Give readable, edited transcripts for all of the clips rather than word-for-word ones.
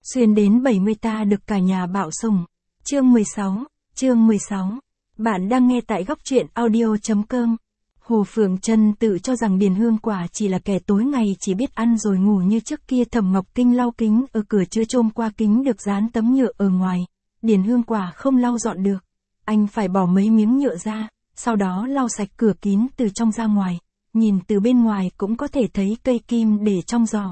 Xuyên đến 70 ta được cả nhà bảo sủng. Chương 16. Bạn đang nghe tại góc truyện audio.com. Hồ Phượng Trân tự cho rằng Điền Hương Quả chỉ là kẻ tối ngày chỉ biết ăn rồi ngủ như trước kia. Thẩm Ngọc Kinh lau kính ở cửa chưa chôm qua kính được dán tấm nhựa ở ngoài. Điền Hương Quả không lau dọn được. Anh phải bỏ mấy miếng nhựa ra, sau đó lau sạch cửa kín từ trong ra ngoài. Nhìn từ bên ngoài cũng có thể thấy cây kim để trong giỏ.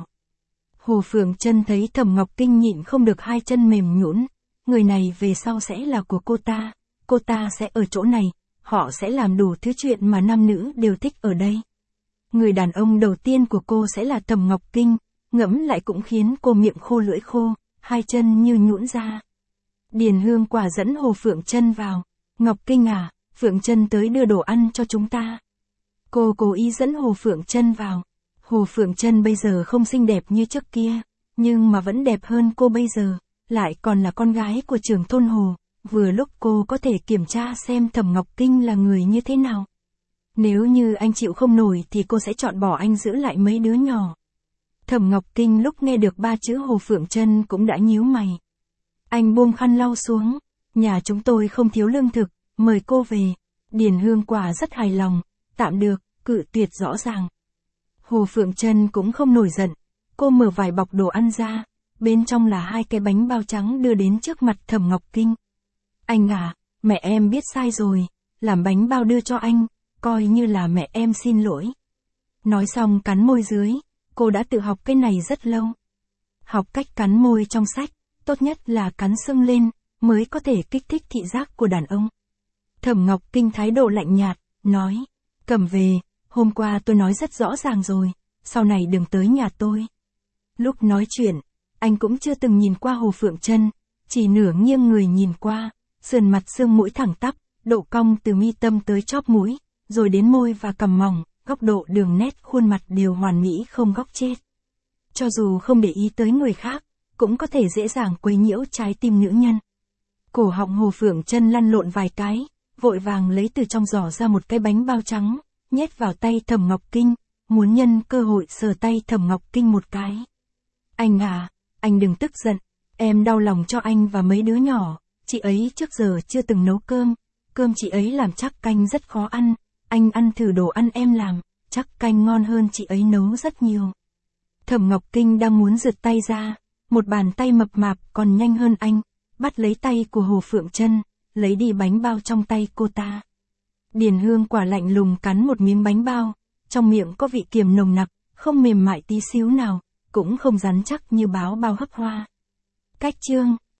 Hồ Phượng Trân thấy Thẩm Ngọc Kinh nhịn không được hai chân mềm nhũn. Người này về sau sẽ là của cô ta sẽ ở chỗ này, họ sẽ làm đủ thứ chuyện mà nam nữ đều thích ở đây. Người đàn ông đầu tiên của cô sẽ là Thẩm Ngọc Kinh, ngẫm lại cũng khiến cô miệng khô lưỡi khô, hai chân như nhũn ra. Điền Hương Quả dẫn Hồ Phượng Trân vào. Ngọc Kinh à, Phượng Trân tới đưa đồ ăn cho chúng ta. Cô cố ý dẫn Hồ Phượng Trân vào. Hồ Phượng Trân bây giờ không xinh đẹp như trước kia, nhưng mà vẫn đẹp hơn cô bây giờ, lại còn là con gái của trưởng thôn Hồ, vừa lúc cô có thể kiểm tra xem Thẩm Ngọc Kinh là người như thế nào. Nếu như anh chịu không nổi thì cô sẽ chọn bỏ anh giữ lại mấy đứa nhỏ. Thẩm Ngọc Kinh lúc nghe được ba chữ Hồ Phượng Trân cũng đã nhíu mày. Anh buông khăn lau xuống, nhà chúng tôi không thiếu lương thực, mời cô về. Điền Hương Quả rất hài lòng, tạm được, cự tuyệt rõ ràng. Hồ Phượng Trân cũng không nổi giận, cô mở vài bọc đồ ăn ra, bên trong là 2 cái bánh bao trắng đưa đến trước mặt Thẩm Ngọc Kinh. Anh à, mẹ em biết sai rồi, làm bánh bao đưa cho anh, coi như là mẹ em xin lỗi. Nói xong cắn môi dưới, cô đã tự học cái này rất lâu. Học cách cắn môi trong sách, tốt nhất là cắn sưng lên, mới có thể kích thích thị giác của đàn ông. Thẩm Ngọc Kinh thái độ lạnh nhạt, nói, cầm về. Hôm qua tôi nói rất rõ ràng rồi, sau này đừng tới nhà tôi. Lúc nói chuyện, anh cũng chưa từng nhìn qua Hồ Phượng Trân, chỉ nửa nghiêng người nhìn qua, sườn mặt xương mũi thẳng tắp, độ cong từ mi tâm tới chóp mũi, rồi đến môi và cằm mỏng, góc độ đường nét khuôn mặt đều hoàn mỹ không góc chết. Cho dù không để ý tới người khác, cũng có thể dễ dàng quấy nhiễu trái tim nữ nhân. Cổ họng Hồ Phượng Trân lăn lộn vài cái, vội vàng lấy từ trong giỏ ra một cái bánh bao trắng, nhét vào tay Thẩm Ngọc Kinh, muốn nhân cơ hội sờ tay Thẩm Ngọc Kinh một cái. Anh à, anh đừng tức giận, em đau lòng cho anh và mấy đứa nhỏ, chị ấy trước giờ chưa từng nấu cơm chị ấy làm chắc canh rất khó ăn, anh ăn thử đồ ăn em làm, chắc canh ngon hơn chị ấy nấu rất nhiều. Thẩm Ngọc Kinh đang muốn giật tay ra, một bàn tay mập mạp còn nhanh hơn anh, bắt lấy tay của Hồ Phượng Trân, lấy đi bánh bao trong tay cô ta. Điền Hương Quả lạnh lùng cắn một miếng bánh bao, trong miệng có vị kiềm nồng nặc, không mềm mại tí xíu nào, cũng không rắn chắc như báo bao hấp hoa. Cách chương